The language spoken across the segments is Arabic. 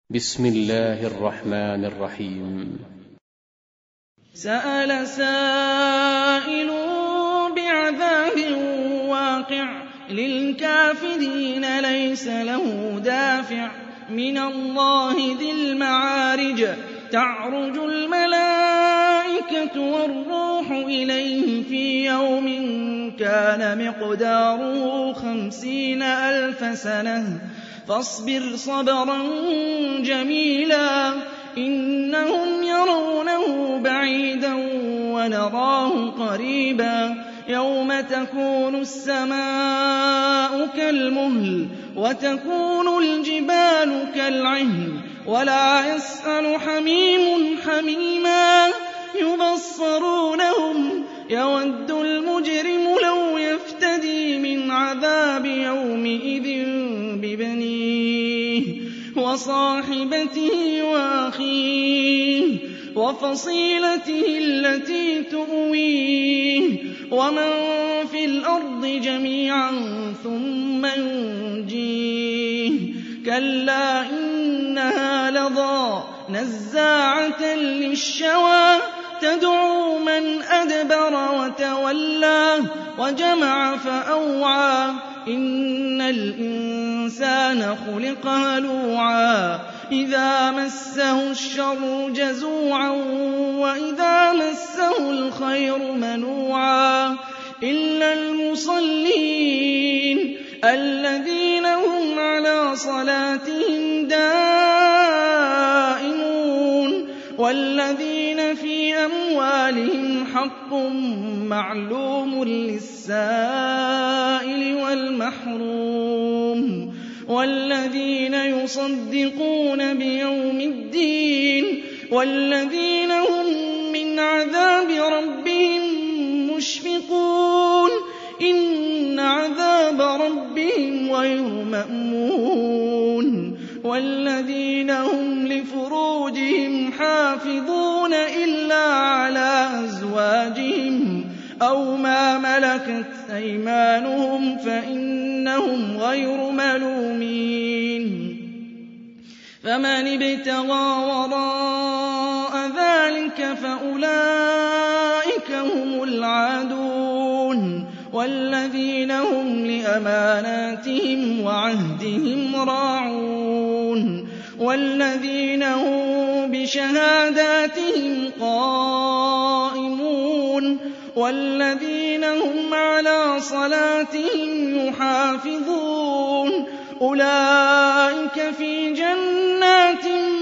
بسم الله الرحمن الرحيم. سأل سائل بعذاب واقع للكافرين ليس له دافع من الله ذي المعارج تعرج الملائكة والروح إليه في يوم كان مقداره 50,000 سنة فاصبر صبرا جميلا إنهم يرونه بعيدا ونراه قريبا يوم تكون السماء كالمهل وتكون الجبال كالعهن ولا يسأل حميم حميما يبصرونهم يود المجرم لو يفتدي من عذاب يومئذ ببنيه وصاحبته وأخيه وفصيلته التي تؤويه ومن في الأرض جميعا ثم ينجيه كلا إنها لظى نزاعة للشوى تدعو من أدبر وتولى وجمع فأوعى إن الإنسان خلق هلوعا إذا مسه الشر جزوعا وإذا مسه الخير منوعا إلا المصلين الذين هم على صلاتهم دائمون والذين في أموالهم حق معلوم للسائل والمحروم والذين يصدقون بيوم الدين والذين هم من عذاب ربهم مشفقون إن عذاب ربهم غير مأمون والذين هم لفروجهم حافظون إلا على أزواجهم أو ما ملكت أيمانهم فإنهم غير ملومين فمن ابتغى وراء ذلك فأولئك هم العادون والذين هم لأماناتهم وعهدهم راعون والذين هم بشهاداتهم قائمون والذين هم على صلاتهم يحافظون أولئك في جنات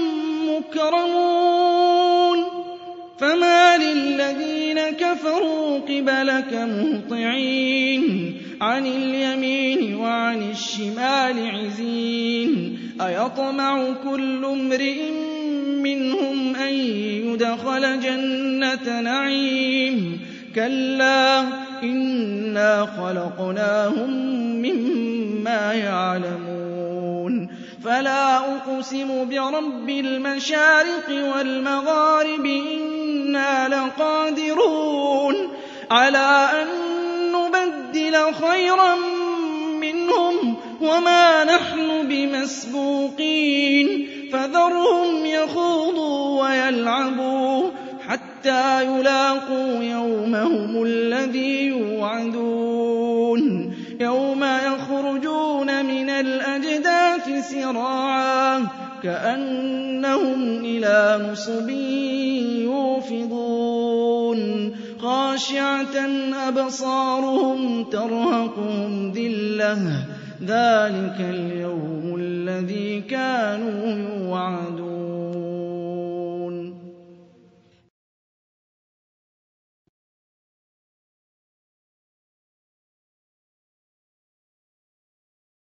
مكرمون فما للذين كفروا قبلك مهطعين عن اليمين وعن الشمال عزين أيطمع كل امرئ منهم أن يدخل جنة نعيم كلا إنا خلقناهم مما يعلمون فلا أقسم برب المشارق والمغارب إنا لقادرون على أن نبدل خيرا منهم وما نحن بمسبوقين فذرهم يخوضوا ويلعبوا حتى يلاقوا يومهم الذي يوعدون يوم يخرجون من الأجداث سراعا كأنهم إلى نصب يوفضون خاشعة أبصارهم ترهقهم ذلة ذلك اليوم الذي كانوا يوعدون